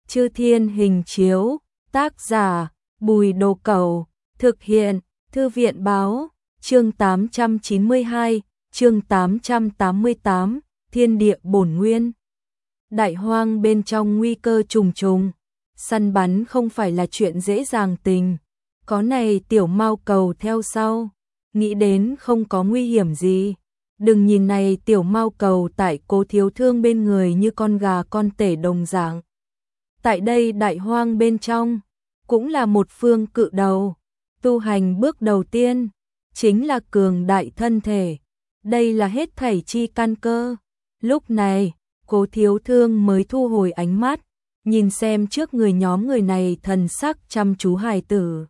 Chư Thiên Hình Chiếu, tác giả, Bùi Đồ Cẩu, thực hiện, Thư viện Báo, chương 892, chương 888, Thiên Địa Bổn Nguyên. Đại hoang bên trong nguy cơ trùng trùng, săn bắn không phải là chuyện dễ dàng tình, có này tiểu mao cầu theo sau, nghĩ đến không có nguy hiểm gì. Đừng nhìn này tiểu mao cầu tại Cố Thiếu Thương bên người như con gà con tể đồng dạng. Tại đây đại hoang bên trong, cũng là một phương cự đầu, tu hành bước đầu tiên, chính là cường đại thân thể. Đây là hết thảy chi căn cơ. Lúc này, Cố Thiếu Thương mới thu hồi ánh mắt, nhìn xem trước người nhóm người này thần sắc chăm chú hài tử.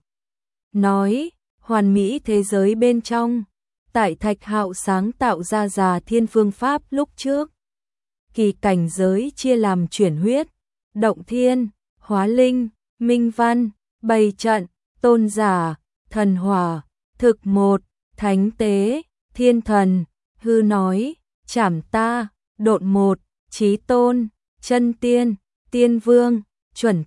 Nói, hoàn mỹ thế giới bên trong, tại Thạch Hạo sáng tạo ra Già Thiên phương pháp lúc trước. Kỳ cảnh giới chia làm chuyển huyết, động thiên, hóa linh, minh văn, bày trận, tôn giả, thần hỏa, thực một, thánh tế, thiên thần, hư nói, trảm ta, độn một, chí tôn, chân tiên, tiên vương, chuẩn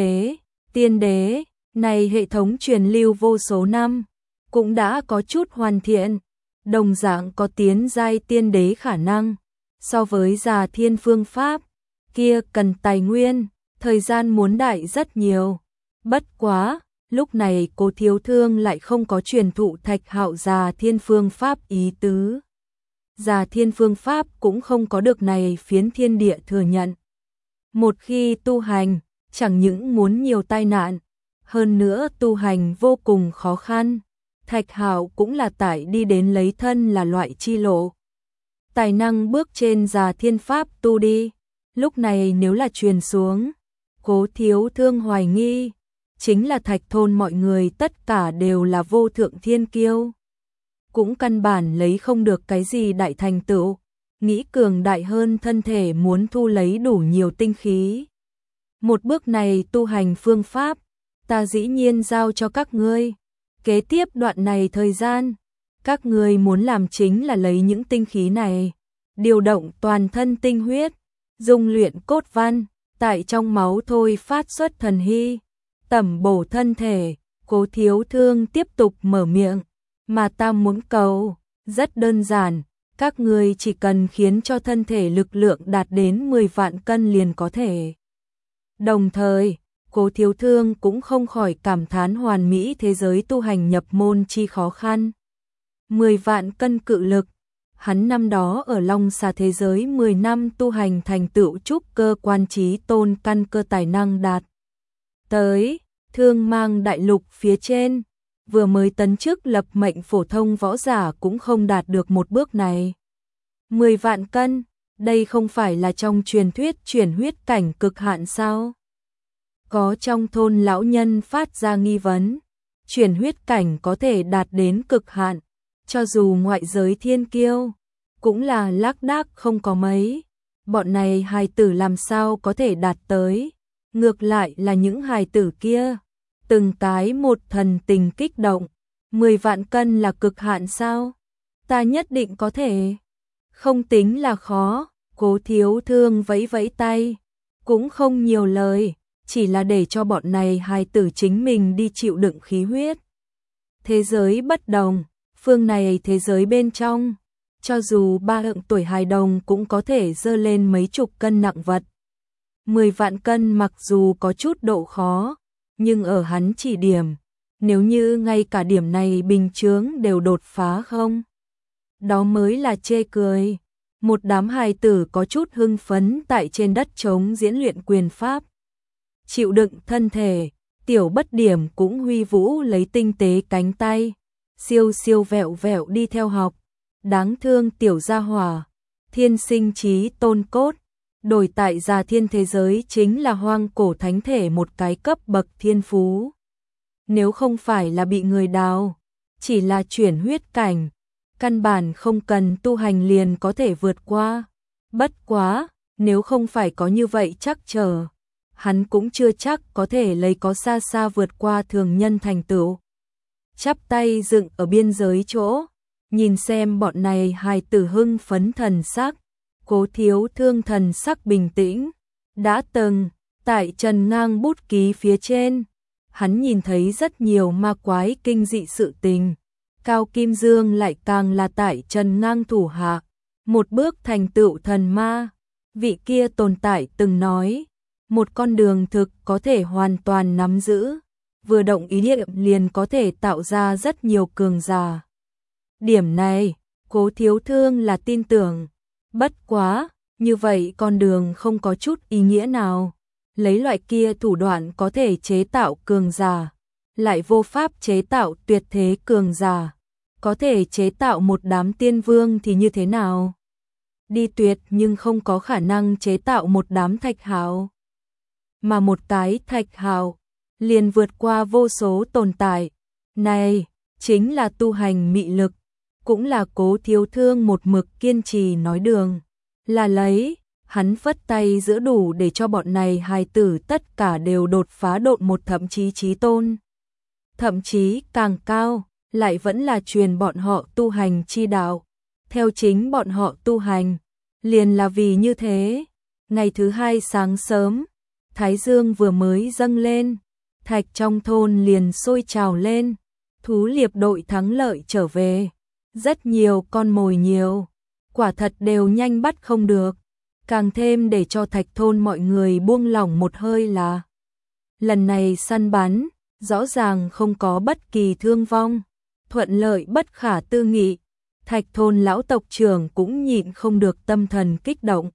tiên đế, này hệ thống truyền lưu vô số năm, cũng đã có chút hoàn thiện, đồng dạng có tiến giai tiên đế khả năng. So với Già Thiên phương pháp, kia cần tài nguyên, thời gian muốn đại rất nhiều. Bất quá, lúc này Cố Thiếu Thương lại không có truyền thụ Thạch Hạo Già Thiên phương pháp ý tứ. Già Thiên phương pháp cũng không có được này phiến thiên địa thừa nhận. Một khi tu hành, chẳng những muốn nhiều tai nạn, hơn nữa tu hành vô cùng khó khăn. Thạch Hạo cũng là tại đi đến lấy thân là loại chi lộ. Tài năng bước trên Già Thiên pháp tu đi, lúc này nếu là truyền xuống, Cố Thiếu Thương hoài nghi, chính là Thạch thôn mọi người tất cả đều là vô thượng thiên kiêu. Cũng căn bản lấy không được cái gì đại thành tựu, nghĩ cường đại hơn thân thể muốn thu lấy đủ nhiều tinh khí. Một bước này tu hành phương pháp, ta dĩ nhiên giao cho các ngươi. Kế tiếp đoạn này thời gian, các ngươi muốn làm chính là lấy những tinh khí này, điều động toàn thân tinh huyết, dung luyện cốt văn, tại trong máu thôi phát xuất thần hy, tẩm bổ thân thể. Cố Thiếu Thương tiếp tục mở miệng, mà ta muốn cầu, rất đơn giản, các ngươi chỉ cần khiến cho thân thể lực lượng đạt đến 10 vạn cân liền có thể. Đồng thời, Cố Thiếu Thương cũng không khỏi cảm thán hoàn mỹ thế giới tu hành nhập môn chi khó khăn. 10 vạn cân cự lực, hắn năm đó ở Long Xà thế giới 10 năm tu hành thành tựu trúc cơ quan trí tôn căn cơ tài năng đạt tới Thương Mang đại lục phía trên, vừa mới tấn chức lập mệnh phổ thông võ giả cũng không đạt được một bước này. 10 vạn cân, đây không phải là trong truyền thuyết chuyển huyết cảnh cực hạn sao? Có trong thôn lão nhân phát ra nghi vấn, chuyển huyết cảnh có thể đạt đến cực hạn, cho dù ngoại giới thiên kiêu, cũng là lác đác không có mấy. Bọn này hài tử làm sao có thể đạt tới, ngược lại là những hài tử kia, từng cái một thần tình kích động. 10 vạn cân là cực hạn sao? Ta nhất định có thể. Không tính là khó. Cố Thiếu Thương vẫy vẫy tay, cũng không nhiều lời, chỉ là để cho bọn này hài tử chính mình đi chịu đựng khí huyết. Thế giới bất đồng, phương này thế giới bên trong, cho dù 3 tuổi hài đồng cũng có thể dơ lên mấy chục cân nặng vật. 10 vạn cân mặc dù có chút độ khó, nhưng ở hắn chỉ điểm, nếu như ngay cả điểm này bình chướng đều đột phá không, đó mới là chê cười. Một đám hài tử có chút hưng phấn tại trên đất trống diễn luyện quyền pháp. Chịu đựng thân thể, tiểu bất điểm cũng huy vũ lấy tinh tế cánh tay, siêu siêu vẹo vẹo đi theo học. Đáng thương tiểu gia hỏa, thiên sinh trí tôn cốt, đổi tại Già Thiên thế giới chính là hoang cổ thánh thể một cái cấp bậc thiên phú. Nếu không phải là bị người đào, chỉ là chuyển huyết cảnh, căn bản không cần tu hành liền có thể vượt qua. Bất quá, nếu không phải có như vậy chắc chờ, hắn cũng chưa chắc có thể lấy có xa xa vượt qua thường nhân thành tựu. Chắp tay dựng ở biên giới chỗ, nhìn xem bọn này hài tử hưng phấn thần sắc, Cố Thiếu Thương thần sắc bình tĩnh, đã từng Tại Trần Ngang bút ký phía trên, hắn nhìn thấy rất nhiều ma quái kinh dị sự tình. Cao Kim Dương lại càng là tại Trần Ngang thủ hạ, một bước thành tựu thần ma. Vị kia tồn tại từng nói, một con đường thực có thể hoàn toàn nắm giữ, vừa động ý niệm liền có thể tạo ra rất nhiều cường giả. Điểm này, Cố Thiếu Thương là tin tưởng. Bất quá, như vậy con đường không có chút ý nghĩa nào. Lấy loại kia thủ đoạn có thể chế tạo cường giả, lại vô pháp chế tạo tuyệt thế cường giả. Có thể chế tạo một đám tiên vương thì như thế nào? Đi tuyệt nhưng không có khả năng chế tạo một đám thạch hào. Mà một cái thạch hào liền vượt qua vô số tồn tại. Này, chính là tu hành mị lực, cũng là Cố Thiếu Thương một mực kiên trì nói đường. Là lấy, hắn phất tay giữa đủ để cho bọn này hài tử tất cả đều đột phá độn một thậm chí chí tôn. Thậm chí càng cao, lại vẫn là truyền bọn họ tu hành chi đạo. Theo chính bọn họ tu hành, liền là vì như thế. Ngày thứ hai sáng sớm, Thái Dương vừa mới dâng lên, thạch trong thôn liền sôi trào lên. Thú liệp đội thắng lợi trở về. Rất nhiều con mồi nhiều, quả thật đều nhanh bắt không được. Càng thêm để cho thạch thôn mọi người buông lỏng một hơi là lần này săn bắn, rõ ràng không có bất kỳ thương vong, thuận lợi bất khả tư nghị. Thạch thôn lão tộc trưởng cũng nhịn không được tâm thần kích động.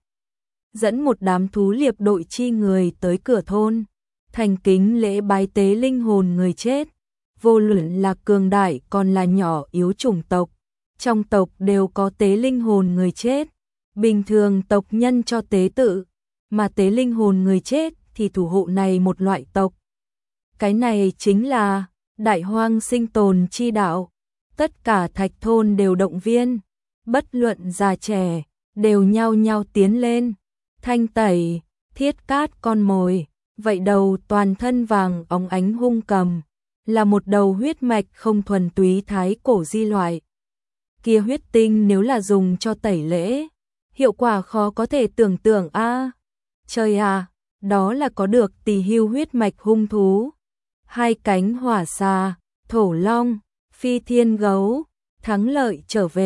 Dẫn một đám thú liệp đội chi người tới cửa thôn, thành kính lễ bái tế linh hồn người chết. Vô luận là cường đại còn là nhỏ yếu chủng tộc, trong tộc đều có tế linh hồn người chết. Bình thường tộc nhân cho tế tự, mà tế linh hồn người chết thì thủ hộ này một loại tộc. Cái này chính là đại hoang sinh tồn chi đạo. Tất cả thạch thôn đều động viên, bất luận già trẻ, đều nhao nhao tiến lên. Thanh tẩy, thiết cát con mồi, vậy đầu toàn thân vàng óng ánh hung cầm, là một đầu huyết mạch không thuần túy thái cổ di loại. Kia huyết tinh nếu là dùng cho tẩy lễ, hiệu quả khó có thể tưởng tượng a. Trời à, đó là có được tỳ hưu huyết mạch hung thú. Hai cánh hỏa xà, thổ long, phi thiên gấu, thắng lợi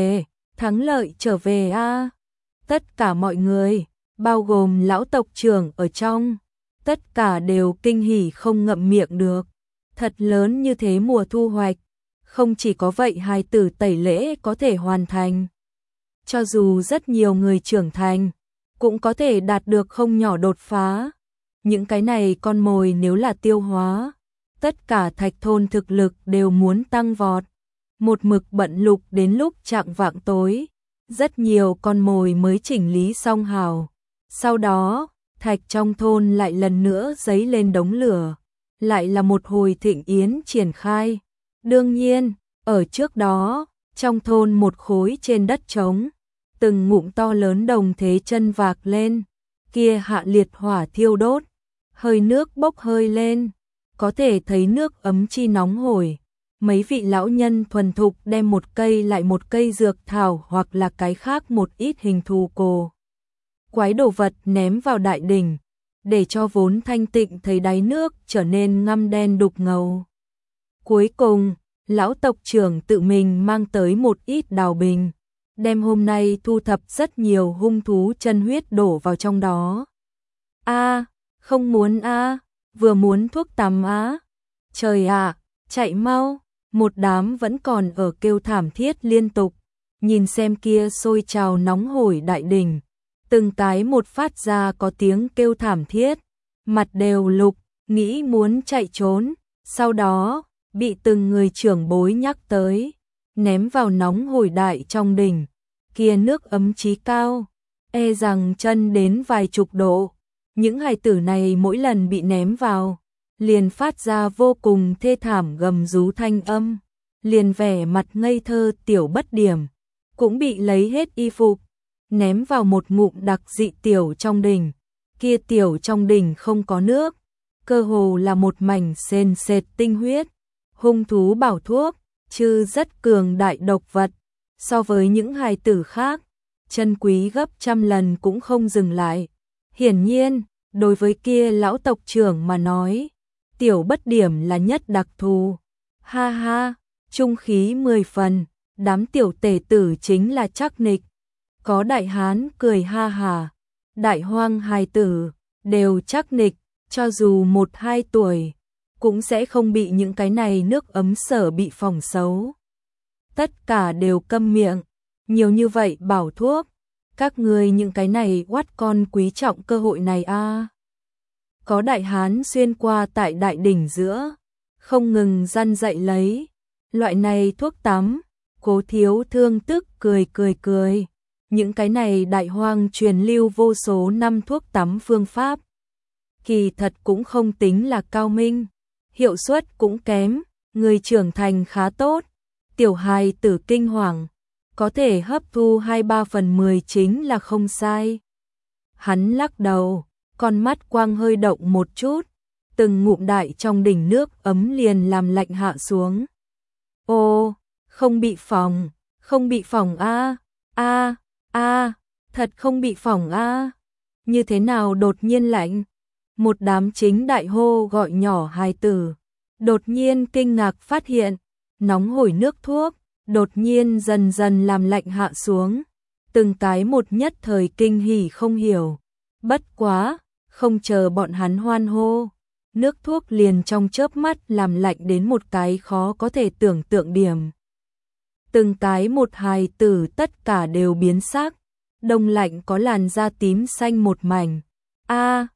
trở về a. Tất cả mọi người, bao gồm lão tộc trưởng ở trong, tất cả đều kinh hỉ không ngậm miệng được. Thật lớn như thế mùa thu hoạch, không chỉ có vậy hài tử tẩy lễ có thể hoàn thành. Cho dù rất nhiều người trưởng thành, cũng có thể đạt được không nhỏ đột phá. Những cái này con mồi nếu là tiêu hóa, tất cả thạch thôn thực lực đều muốn tăng vọt. Một mực bận lục đến lúc chạng vạng tối, rất nhiều con mồi mới chỉnh lý xong hào. Sau đó, thạch trong thôn lại lần nữa dấy lên đống lửa, lại là một hồi thịnh yến triển khai. Đương nhiên, ở trước đó, trong thôn một khối trên đất trống, từng ngụm to lớn đồng thế chân vạc lên, kia hạ liệt hỏa thiêu đốt, hơi nước bốc hơi lên, có thể thấy nước ấm chi nóng hổi. Mấy vị lão nhân thuần thục đem một cây lại một cây dược thảo hoặc là cái khác một ít hình thù cổ quái đồ vật ném vào đại đỉnh, để cho vốn thanh tịnh thấy đáy nước trở nên ngăm đen đục ngầu. Cuối cùng, lão tộc trưởng tự mình mang tới một ít đào bình, đem hôm nay thu thập rất nhiều hung thú chân huyết đổ vào trong đó. A, không muốn a, vừa muốn thuốc tắm á. Trời ạ, chạy mau, một đám vẫn còn ở kêu thảm thiết liên tục, nhìn xem kia sôi trào nóng hổi đại đỉnh, từng cái một phát ra có tiếng kêu thảm thiết, mặt đều lục, nghĩ muốn chạy trốn, sau đó bị từng người trưởng bối nhắc tới, ném vào nóng hổi đại trong đỉnh, kia nước ấm chí cao, e rằng chân đến vài chục độ. Những hài tử này mỗi lần bị ném vào, liền phát ra vô cùng thê thảm gầm rú thanh âm, liền vẻ mặt ngây thơ tiểu bất điểm, cũng bị lấy hết y phục, ném vào một ngụm đặc dị tiểu trong đỉnh. Kia tiểu trong đỉnh không có nước, cơ hồ là một mảnh sền sệt tinh huyết, hung thú bảo thuốc, chứ rất cường đại độc vật, so với những hài tử khác, chân quý gấp trăm lần cũng không dừng lại. Hiển nhiên, Đối với kia lão tộc trưởng mà nói, tiểu bất điểm là nhất đặc thù. Ha ha, trung khí 10 phần, đám tiểu tể tử chính là chắc nịch. Có đại hán cười ha hà, đại hoang hài tử, đều chắc nịch, cho dù 1-2 tuổi, cũng sẽ không bị những cái này nước ấm sở bị phòng xấu. Tất cả đều câm miệng, nhiều như vậy bảo thuốc, các ngươi những cái này oát con quý trọng cơ hội này a. Có đại hán xuyên qua tại đại đỉnh giữa, không ngừng răn dạy lấy, loại này thuốc tắm, Cố Thiếu Thương tức cười. Những cái này đại hoang truyền lưu vô số năm thuốc tắm phương pháp. Kỳ thật cũng không tính là cao minh, hiệu suất cũng kém, người trưởng thành khá tốt, tiểu hài tử kinh hoàng, có thể hấp thu 2/3/10 chính là không sai. Hắn lắc đầu, con mắt quang hơi động một chút, từng ngụm đại trong đỉnh nước ấm liền làm lạnh hạ xuống. Ô, không bị phỏng a, thật không bị phỏng a. Như thế nào đột nhiên lạnh? Một đám chính đại hô gọi nhỏ hài tử, đột nhiên kinh ngạc phát hiện, nóng hổi nước thuốc, đột nhiên dần dần làm lạnh hạ xuống, từng cái một nhất thời kinh hỉ không hiểu. Bất quá, không chờ bọn hắn hoan hô, nước thuốc liền trong chớp mắt làm lạnh đến một cái khó có thể tưởng tượng điểm. Từng cái một hài tử tất cả đều biến sắc, đông lạnh có làn da tím xanh một mảnh. A,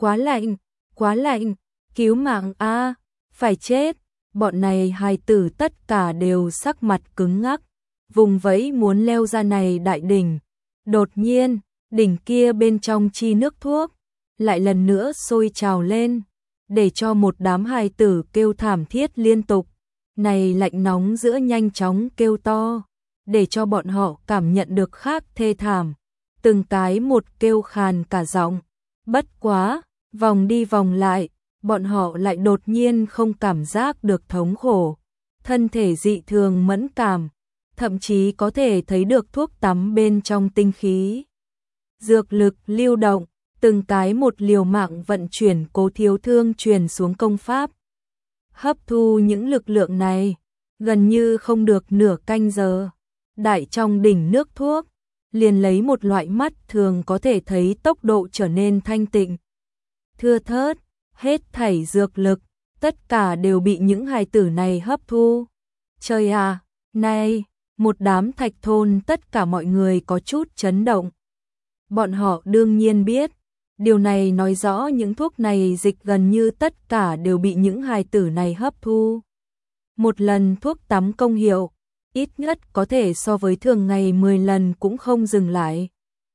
quá lạnh, cứu mạng a, phải chết. Bọn này hài tử tất cả đều sắc mặt cứng ngắc, vùng vẫy muốn leo ra này đại đỉnh. Đột nhiên, đỉnh kia bên trong chi nước thuốc lại lần nữa sôi trào lên, để cho một đám hài tử kêu thảm thiết liên tục. Này lạnh nóng giữa nhanh chóng kêu to, để cho bọn họ cảm nhận được khác thê thảm, từng cái một kêu khàn cả giọng. Bất quá, vòng đi vòng lại, bọn họ lại đột nhiên không cảm giác được thống khổ, thân thể dị thường mẫn cảm, thậm chí có thể thấy được thuốc tắm bên trong tinh khí. Dược lực lưu động, từng cái một liều mạng vận chuyển Cố Thiếu Thương truyền xuống công pháp. Hấp thu những lực lượng này, gần như không được nửa canh giờ, đại trong đỉnh nước thuốc, liền lấy một loại mắt thường có thể thấy tốc độ trở nên thanh tịnh. Thưa thớt, hết thảy dược lực, tất cả đều bị những hài tử này hấp thu. Trời à, này, một đám thạch thôn tất cả mọi người có chút chấn động. Bọn họ đương nhiên biết, điều này nói rõ những thuốc này dịch gần như tất cả đều bị những hài tử này hấp thu. Một lần thuốc tắm công hiệu, ít nhất có thể so với thường ngày 10 lần cũng không dừng lại.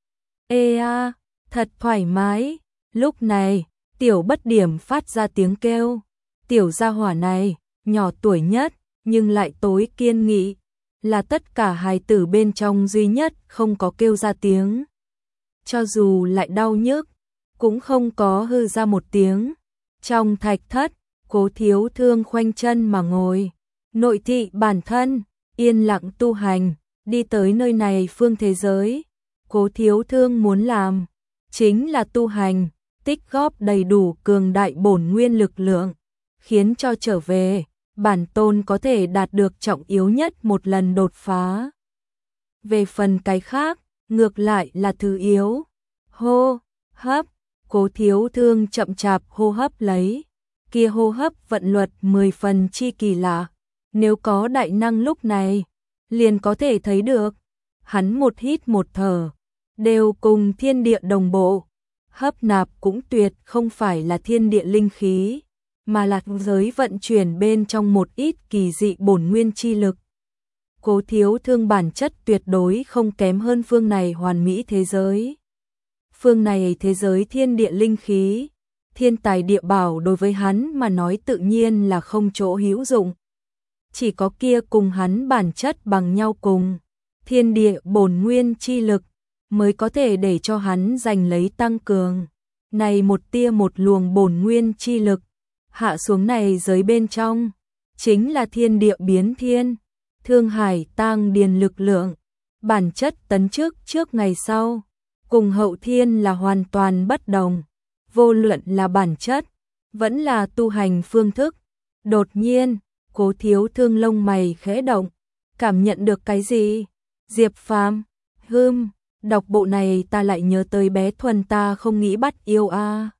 Ê a, thật thoải mái. Lúc này, tiểu bất điểm phát ra tiếng kêu. Tiểu gia hỏa này, nhỏ tuổi nhất, nhưng lại tối kiên nghị, là tất cả hài tử bên trong duy nhất không có kêu ra tiếng. Cho dù lại đau nhức, cũng không có hư ra một tiếng. Trong thạch thất, Cố Thiếu Thương khoanh chân mà ngồi, nội thị bản thân, yên lặng tu hành, đi tới nơi này phương thế giới. Cố Thiếu Thương muốn làm, chính là tu hành, tích góp đầy đủ cường đại bổn nguyên lực lượng, khiến cho trở về, bản tôn có thể đạt được trọng yếu nhất một lần đột phá. Về phần cái khác, ngược lại là thứ yếu. Hô, hấp, Cố Thiếu Thương chậm chạp hô hấp lấy, kia hô hấp vận luật 10 phần chi kỳ lạ, nếu có đại năng lúc này, liền có thể thấy được, hắn một hít một thở, đều cùng thiên địa đồng bộ, hấp nạp cũng tuyệt không phải là thiên địa linh khí, mà là giới vận chuyển bên trong một ít kỳ dị bổn nguyên chi lực. Cố Thiếu Thương bản chất tuyệt đối không kém hơn phương này hoàn mỹ thế giới. Phương này thế giới thiên địa linh khí, thiên tài địa bảo đối với hắn mà nói tự nhiên là không chỗ hữu dụng. Chỉ có kia cùng hắn bản chất bằng nhau cùng, thiên địa bổn nguyên chi lực, mới có thể để cho hắn giành lấy tăng cường. Này một tia một luồng bổn nguyên chi lực, hạ xuống này giới bên trong, chính là thiên địa biến thiên, thương hải tang điền lực lượng, bản chất tấn trước ngày sau, cùng hậu thiên là hoàn toàn bất đồng. vô luận là bản chất, vẫn là tu hành phương thức. Đột nhiên, Cố Thiếu Thương lông mày khẽ động, cảm nhận được cái gì? Diệp Phàm, đọc bộ này ta lại nhớ tới bé Thuần ta không nghĩ bắt yêu a.